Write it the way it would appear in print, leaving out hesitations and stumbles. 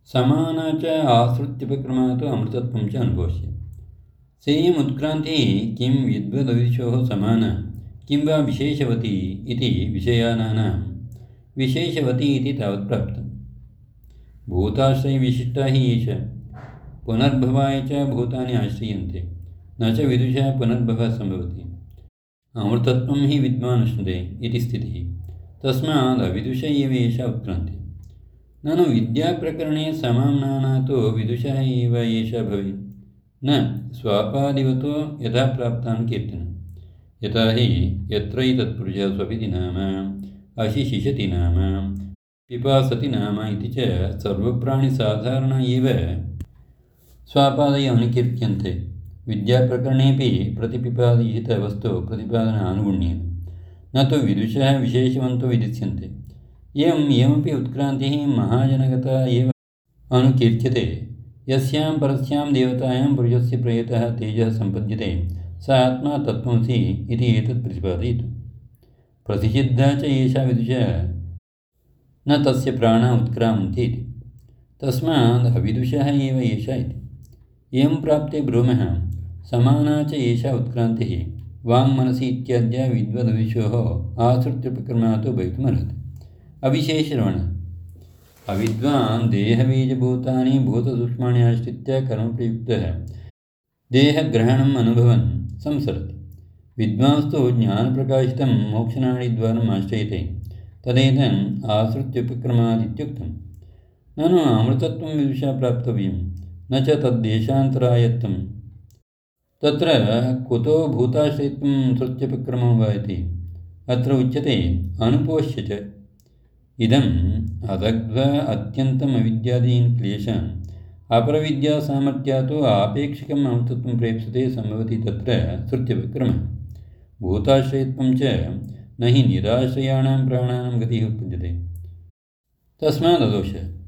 समाना च आश्रित्युपक्रमात् अमृतत्वं च अनुभवस्य। सेयमुत्क्रान्तिः किं विद्वदविदुषोः समाना किं वा विशेषवती इति विषयानां विशेषवती इति तावत् प्राप्तम्। भूताश्रयविशिष्टा हि एष पुनर्भवाय च भूतानि आश्रियन्ते न च विदुषा पुनर्भवः सम्भवति। अमृतत्वं हि विद्वानुष्णुते इति स्थितिः। तस्माद् अविदुष एव एषा उत्क्रान्तिः। ननु विद्याप्रकरणे समाम्नाना तु विदुषः एव एषा भवेत्, न स्वापादिवतो यथा प्राप्तान् कीर्तनं। यथा हि यत्र तत्पुरुषः स्वपिति नाम अशिशिषति नाम पिपासति नाम इति च सर्वप्राणिसाधारण एव स्वापादय अनुकीर्त्यन्ते। विद्याप्रकरणेऽपि प्रतिपिपादितवस्तु प्रतिपादनानुगुण्येन न तु विदुषः विशेषवन्तो विदिश्यन्ते। एवमपि उत्क्रान्तिः महाजनगता एव अनुकीर्त्यते। यस्यां परस्यां देवतायां पुरुषस्य प्रयतः तेजः सम्पद्यते स आत्मा तत्त्वमसि इति एतत् प्रतिपादयितुम्। प्रतिषिद्धा च एषा विदुषः न तस्य प्राणा उत्क्रामन्ति इति। तस्माद् अविदुषः एव एषा इति। एवं प्राप्ते ब्रूमः समाना च एषा उत्क्रान्तिः वाङ्मनसि इत्याद्या विद्वदविदुषोः आश्रित्युपक्रमात् भवितुमर्हति। अविशेषणः अविद्वान् देहबीजभूतानि भूतसूक्ष्माणि आश्रित्य कर्मप्रयुक्तः देहग्रहणम् अनुभवन् संसरति। विद्वांस्तु ज्ञानप्रकाशितं मोक्षनाडीद्वारम् आश्रयते तदेतम् आश्रित्युपक्रमादित्युक्तम्। ननु अमृतत्वं विदुषा प्राप्तव्यं न च तद्देशान्तरायत्वं। तत्र कुतो भूताश्रयत्वं श्रुत्युपक्रमो वा इति अत्र उच्यते अनुपोष्य च। इदम् अदग्ध्वा अत्यन्तम् अविद्यादीन् क्लेशान् अपरविद्यासामर्थ्यात् आपेक्षिकम् अमृतत्वं प्रेप्सते सम्भवति तत्र श्रुत्युपक्रमः। भूताश्रयत्वं च न हि निराश्रयाणां प्राणानां गतिः उत्पद्यते। तस्माददोषः